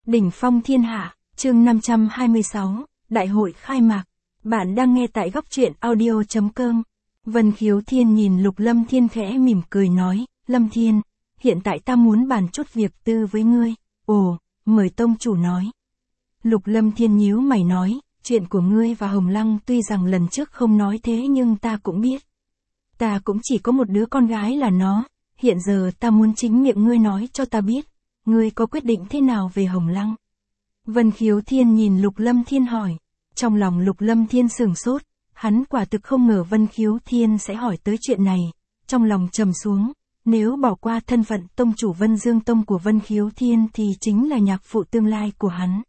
Đỉnh phong thiên hạ, chương 526, Đại hội khai mạc. Bạn đang nghe tại góc truyện audio.com. Vân Khiếu Thiên nhìn Lục Lâm Thiên khẽ mỉm cười nói, Lâm Thiên, hiện tại ta muốn bàn chút việc tư với ngươi. Ồ, mời tông chủ nói. Lục Lâm Thiên nhíu mày nói, chuyện của ngươi và Hồng Lăng tuy rằng lần trước không nói thế nhưng ta cũng biết. Ta cũng chỉ có một đứa con gái là nó, hiện giờ ta muốn chính miệng ngươi nói cho ta biết. Ngươi có quyết định thế nào về Hồng Lăng? Vân Khiếu Thiên nhìn Lục Lâm Thiên hỏi. Trong lòng Lục Lâm Thiên sửng sốt, hắn quả thực không ngờ Vân Khiếu Thiên sẽ hỏi tới chuyện này. Trong lòng trầm xuống, nếu bỏ qua thân phận tông chủ Vân Dương Tông của Vân Khiếu Thiên thì chính là nhạc phụ tương lai của hắn.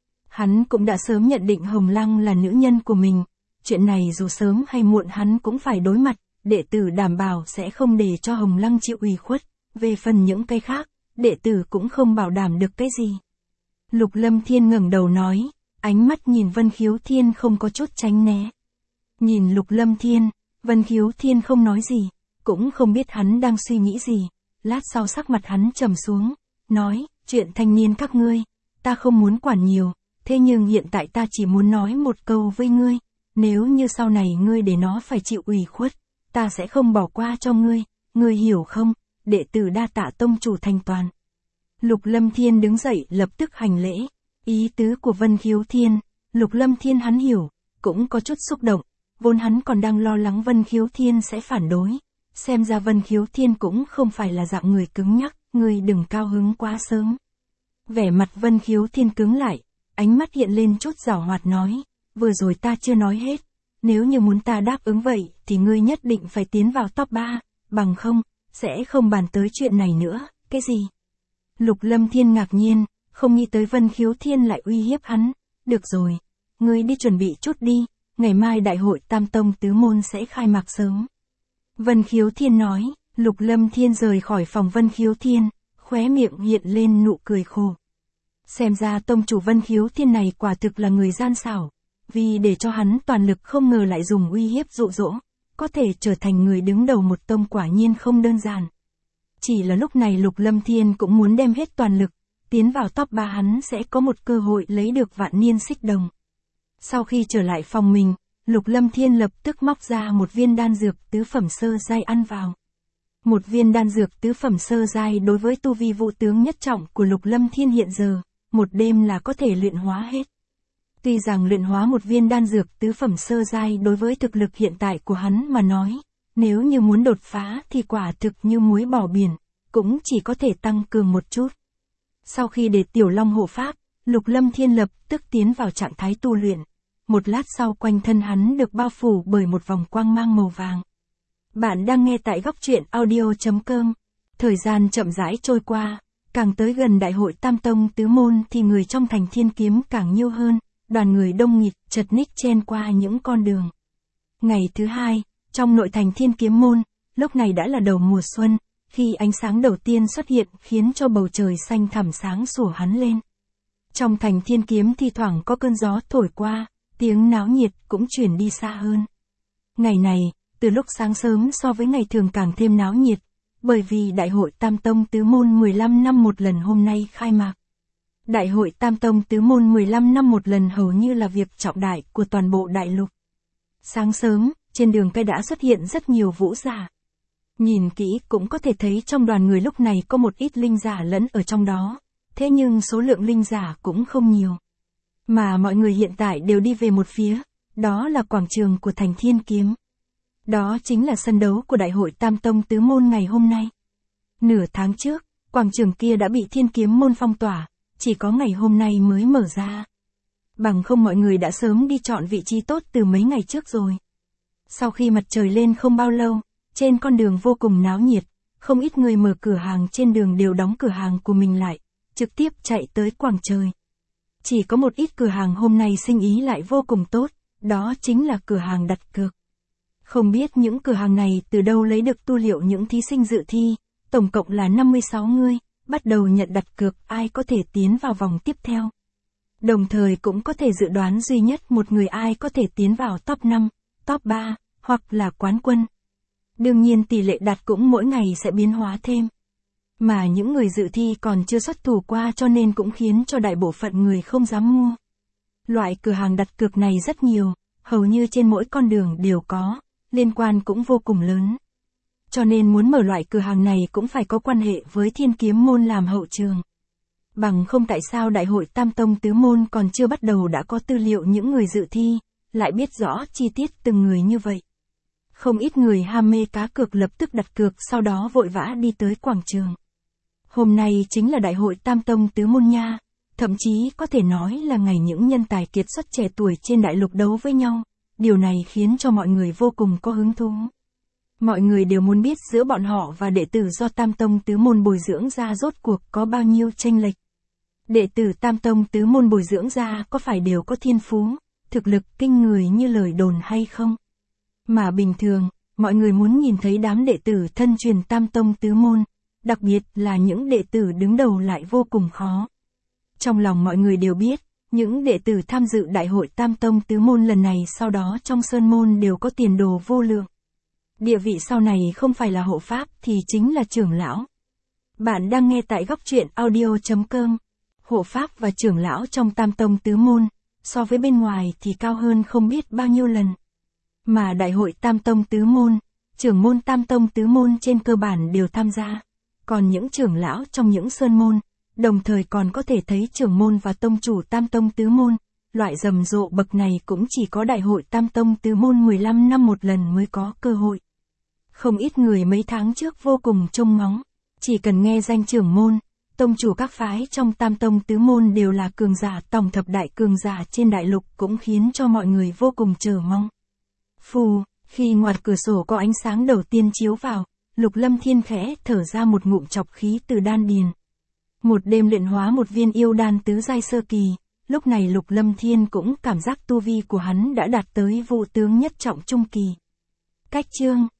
Hắn cũng đã sớm nhận định Hồng Lăng là nữ nhân của mình. Chuyện này dù sớm hay muộn hắn cũng phải đối mặt, đệ tử đảm bảo sẽ không để cho Hồng Lăng chịu ủy khuất. Về phần những cái khác, đệ tử cũng không bảo đảm được cái gì. Lục Lâm Thiên ngẩng đầu nói, ánh mắt nhìn Vân Khiếu Thiên không có chút tránh né. Nhìn Lục Lâm Thiên, Vân Khiếu Thiên không nói gì, cũng không biết hắn đang suy nghĩ gì. Lát sau sắc mặt hắn trầm xuống, nói, chuyện thanh niên các ngươi, ta không muốn quản nhiều, thế nhưng hiện tại ta chỉ muốn nói một câu với ngươi, nếu như sau này ngươi để nó phải chịu ủy khuất, ta sẽ không bỏ qua cho ngươi hiểu không? Đệ tử đa tạ tông chủ thanh toàn. Lục Lâm Thiên đứng dậy lập tức hành lễ. Ý tứ của Vân Khiếu Thiên, Lục Lâm Thiên hắn hiểu, cũng có chút xúc động, vốn hắn còn đang lo lắng Vân Khiếu Thiên sẽ phản đối. Xem ra Vân Khiếu Thiên cũng không phải là dạng người cứng nhắc, ngươi đừng cao hứng quá sớm. Vẻ mặt Vân Khiếu Thiên cứng lại, ánh mắt hiện lên chút giảo hoạt nói, vừa rồi ta chưa nói hết, nếu như muốn ta đáp ứng vậy thì ngươi nhất định phải tiến vào top 3, bằng không, sẽ không bàn tới chuyện này nữa. Cái gì? Lục Lâm Thiên ngạc nhiên, không nghĩ tới Vân Khiếu Thiên lại uy hiếp hắn. Được rồi, ngươi đi chuẩn bị chút đi, ngày mai đại hội Tam Tông Tứ Môn sẽ khai mạc sớm. Vân Khiếu Thiên nói. Lục Lâm Thiên rời khỏi phòng Vân Khiếu Thiên, khóe miệng hiện lên nụ cười khổ. Xem ra tông chủ Vân Khiếu Thiên này quả thực là người gian xảo, vì để cho hắn toàn lực không ngờ lại dùng uy hiếp dụ dỗ, có thể trở thành người đứng đầu một tông quả nhiên không đơn giản. Chỉ là lúc này Lục Lâm Thiên cũng muốn đem hết toàn lực, tiến vào top 3 hắn sẽ có một cơ hội lấy được vạn niên xích đồng. Sau khi trở lại phòng mình, Lục Lâm Thiên lập tức móc ra một viên đan dược tứ phẩm sơ giai ăn vào. Một viên đan dược tứ phẩm sơ giai đối với tu vi vũ tướng nhất trọng của Lục Lâm Thiên hiện giờ, một đêm là có thể luyện hóa hết. Tuy rằng luyện hóa một viên đan dược tứ phẩm sơ giai đối với thực lực hiện tại của hắn mà nói, nếu như muốn đột phá thì quả thực như muối bỏ biển, cũng chỉ có thể tăng cường một chút. Sau khi để Tiểu Long hộ pháp, Lục Lâm Thiên lập tức tiến vào trạng thái tu luyện. Một lát sau quanh thân hắn được bao phủ bởi một vòng quang mang màu vàng. Bạn đang nghe tại góc truyện audio.com. Thời gian chậm rãi trôi qua, càng tới gần đại hội Tam Tông Tứ Môn thì người trong thành Thiên Kiếm càng nhiều hơn, đoàn người đông nghịt chật ních chen qua những con đường. Ngày thứ hai, trong nội thành Thiên Kiếm Môn, lúc này đã là đầu mùa xuân, khi ánh sáng đầu tiên xuất hiện khiến cho bầu trời xanh thẳm sáng sủa hắn lên. Trong thành Thiên Kiếm thi thoảng có cơn gió thổi qua, tiếng náo nhiệt cũng chuyển đi xa hơn. Ngày này, từ lúc sáng sớm so với ngày thường càng thêm náo nhiệt, bởi vì Đại hội Tam Tông Tứ Môn 15 năm một lần hôm nay khai mạc. Đại hội Tam Tông Tứ Môn 15 năm một lần hầu như là việc trọng đại của toàn bộ đại lục. Sáng sớm, trên đường cây đã xuất hiện rất nhiều vũ giả. Nhìn kỹ cũng có thể thấy trong đoàn người lúc này có một ít linh giả lẫn ở trong đó, thế nhưng số lượng linh giả cũng không nhiều. Mà mọi người hiện tại đều đi về một phía, đó là quảng trường của thành Thiên Kiếm. Đó chính là sân đấu của Đại hội Tam Tông Tứ Môn ngày hôm nay. Nửa tháng trước, quảng trường kia đã bị Thiên Kiếm Môn phong tỏa, chỉ có ngày hôm nay mới mở ra. Bằng không mọi người đã sớm đi chọn vị trí tốt từ mấy ngày trước rồi. Sau khi mặt trời lên không bao lâu, trên con đường vô cùng náo nhiệt, không ít người mở cửa hàng trên đường đều đóng cửa hàng của mình lại, trực tiếp chạy tới quảng trường. Chỉ có một ít cửa hàng hôm nay sinh ý lại vô cùng tốt, đó chính là cửa hàng đặt cược. Không biết những cửa hàng này từ đâu lấy được tu liệu những thí sinh dự thi, tổng cộng là 56 người, bắt đầu nhận đặt cược ai có thể tiến vào vòng tiếp theo. Đồng thời cũng có thể dự đoán duy nhất một người ai có thể tiến vào top 5, top 3, hoặc là quán quân. Đương nhiên tỷ lệ đặt cũng mỗi ngày sẽ biến hóa thêm. Mà những người dự thi còn chưa xuất thủ qua cho nên cũng khiến cho đại bộ phận người không dám mua. Loại cửa hàng đặt cược này rất nhiều, hầu như trên mỗi con đường đều có, liên quan cũng vô cùng lớn. Cho nên muốn mở loại cửa hàng này cũng phải có quan hệ với Thiên Kiếm Môn làm hậu trường. Bằng không tại sao Đại hội Tam Tông Tứ Môn còn chưa bắt đầu đã có tư liệu những người dự thi, lại biết rõ chi tiết từng người như vậy. Không ít người ham mê cá cược lập tức đặt cược sau đó vội vã đi tới quảng trường. Hôm nay chính là Đại hội Tam Tông Tứ Môn nha, thậm chí có thể nói là ngày những nhân tài kiệt xuất trẻ tuổi trên đại lục đấu với nhau, điều này khiến cho mọi người vô cùng có hứng thú. Mọi người đều muốn biết giữa bọn họ và đệ tử do Tam Tông Tứ Môn bồi dưỡng ra rốt cuộc có bao nhiêu chênh lệch. Đệ tử Tam Tông Tứ Môn bồi dưỡng ra có phải đều có thiên phú, thực lực kinh người như lời đồn hay không? Mà bình thường, mọi người muốn nhìn thấy đám đệ tử thân truyền Tam Tông Tứ Môn, đặc biệt là những đệ tử đứng đầu lại vô cùng khó. Trong lòng mọi người đều biết, những đệ tử tham dự Đại hội Tam Tông Tứ Môn lần này sau đó trong Sơn Môn đều có tiền đồ vô lượng. Địa vị sau này không phải là hộ pháp thì chính là trưởng lão. Bạn đang nghe tại góc truyện audio.com. Hộ pháp và trưởng lão trong Tam Tông Tứ Môn, so với bên ngoài thì cao hơn không biết bao nhiêu lần. Mà Đại hội Tam Tông Tứ Môn, trưởng môn Tam Tông Tứ Môn trên cơ bản đều tham gia. Còn những trưởng lão trong những sơn môn, đồng thời còn có thể thấy trưởng môn và tông chủ Tam Tông Tứ Môn, loại rầm rộ bậc này cũng chỉ có Đại hội Tam Tông Tứ Môn 15 năm một lần mới có cơ hội. Không ít người mấy tháng trước vô cùng trông ngóng, chỉ cần nghe danh trưởng môn, tông chủ các phái trong Tam Tông Tứ Môn đều là cường giả tổng thập đại cường giả trên đại lục cũng khiến cho mọi người vô cùng chờ mong. Phù, khi ngoặt cửa sổ có ánh sáng đầu tiên chiếu vào, Lục Lâm Thiên khẽ thở ra một ngụm chọc khí từ đan điền. Một đêm luyện hóa một viên yêu đan tứ giai sơ kỳ, lúc này Lục Lâm Thiên cũng cảm giác tu vi của hắn đã đạt tới vụ tướng nhất trọng trung kỳ. Cách chương